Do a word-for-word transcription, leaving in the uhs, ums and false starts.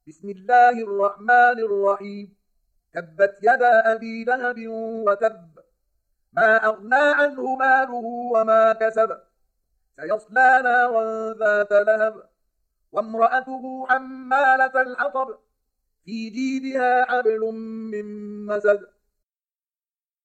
بسم الله الرحمن الرحيم. تبت يدا أبي لهب وتب، ما أغنى عنه ماله وما كسب، سيصلى نارا ذات لهب، وامرأته حمالة الحطب، في جيدها حبل من مسد.